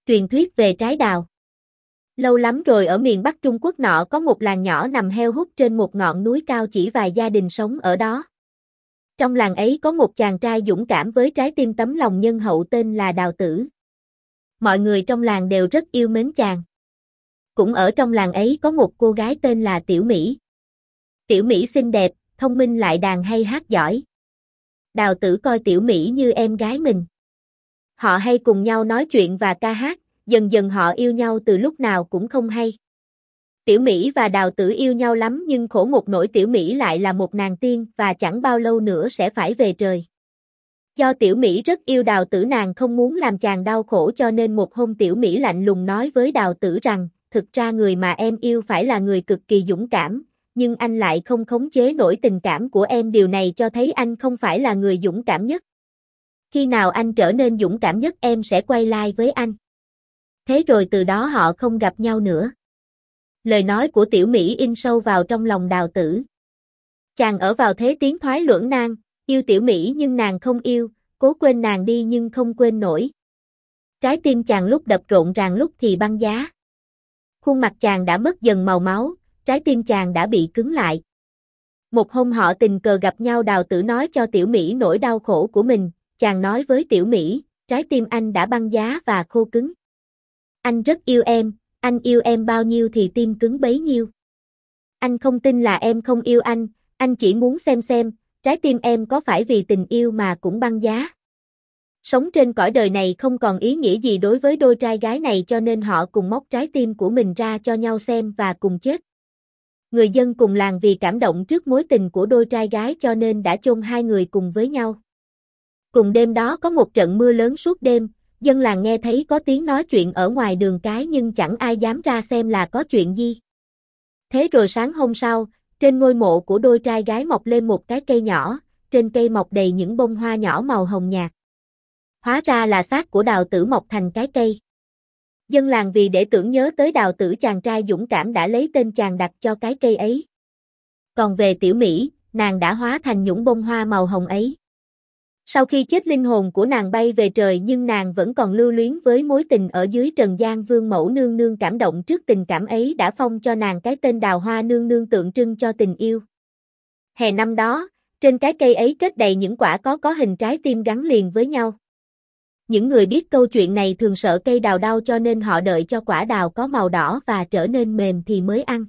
Truyền thuyết về trái đào. Lâu lắm rồi ở miền Bắc Trung Quốc nọ có một làng nhỏ nằm heo hút trên một ngọn núi cao, chỉ vài gia đình sống ở đó. Trong làng ấy có một chàng trai dũng cảm với trái tim tấm lòng nhân hậu tên là Đào Tử. Mọi người trong làng đều rất yêu mến chàng. Cũng ở trong làng ấy có một cô gái tên là Tiểu Mỹ. Tiểu Mỹ xinh đẹp, thông minh lại đàn hay hát giỏi. Đào Tử coi Tiểu Mỹ như em gái mình. Họ hay cùng nhau nói chuyện và ca hát, dần dần họ yêu nhau từ lúc nào cũng không hay. Tiểu Mỹ và Đào Tử yêu nhau lắm, nhưng khổ một nỗi Tiểu Mỹ lại là một nàng tiên và chẳng bao lâu nữa sẽ phải về trời. Do Tiểu Mỹ rất yêu Đào Tử, nàng không muốn làm chàng đau khổ, cho nên một hôm Tiểu Mỹ lạnh lùng nói với Đào Tử rằng, thực ra người mà em yêu phải là người cực kỳ dũng cảm, nhưng anh lại không khống chế nổi tình cảm của em, điều này cho thấy anh không phải là người dũng cảm nhất. Khi nào anh trở nên dũng cảm nhất em sẽ quay lại với anh. Thế rồi từ đó họ không gặp nhau nữa. Lời nói của Tiểu Mỹ in sâu vào trong lòng Đào Tử. Chàng ở vào thế tiến thoái lưỡng nan, yêu Tiểu Mỹ nhưng nàng không yêu, cố quên nàng đi nhưng không quên nổi. Trái tim chàng lúc đập rộn ràng lúc thì băng giá. Khuôn mặt chàng đã mất dần màu máu, trái tim chàng đã bị cứng lại. Một hôm họ tình cờ gặp nhau, Đào Tử nói cho Tiểu Mỹ nỗi đau khổ của mình. Chàng nói với Tiểu Mỹ, trái tim anh đã băng giá và khô cứng. Anh rất yêu em, anh yêu em bao nhiêu thì tim cứng bấy nhiêu. Anh không tin là em không yêu anh chỉ muốn xem, trái tim em có phải vì tình yêu mà cũng băng giá. Sống trên cõi đời này không còn ý nghĩa gì đối với đôi trai gái này, cho nên họ cùng móc trái tim của mình ra cho nhau xem và cùng chết. Người dân cùng làng vì cảm động trước mối tình của đôi trai gái cho nên đã chôn hai người cùng với nhau. Cùng đêm đó có một trận mưa lớn suốt đêm, dân làng nghe thấy có tiếng nói chuyện ở ngoài đường cái nhưng chẳng ai dám ra xem là có chuyện gì. Thế rồi sáng hôm sau, trên ngôi mộ của đôi trai gái mọc lên một cái cây nhỏ, trên cây mọc đầy những bông hoa nhỏ màu hồng nhạt. Hóa ra là xác của Đào Tử mọc thành cái cây. Dân làng vì để tưởng nhớ tới Đào Tử, chàng trai dũng cảm, đã lấy tên chàng đặt cho cái cây ấy. Còn về Tiểu Mỹ, nàng đã hóa thành những bông hoa màu hồng ấy. Sau khi chết linh hồn của nàng bay về trời, nhưng nàng vẫn còn lưu luyến với mối tình ở dưới trần gian. Vương mẫu nương nương cảm động trước tình cảm ấy đã phong cho nàng cái tên Đào Hoa nương nương, tượng trưng cho tình yêu. Hè năm đó, trên cái cây ấy kết đầy những quả có hình trái tim gắn liền với nhau. Những người biết câu chuyện này thường sợ cây đào đau cho nên họ đợi cho quả đào có màu đỏ và trở nên mềm thì mới ăn.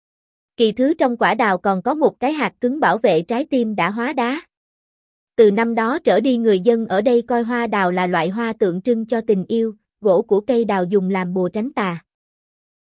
Kỳ thứ trong quả đào còn có một cái hạt cứng bảo vệ trái tim đã hóa đá. Từ năm đó trở đi, người dân ở đây coi hoa đào là loại hoa tượng trưng cho tình yêu, gỗ của cây đào dùng làm bùa tránh tà.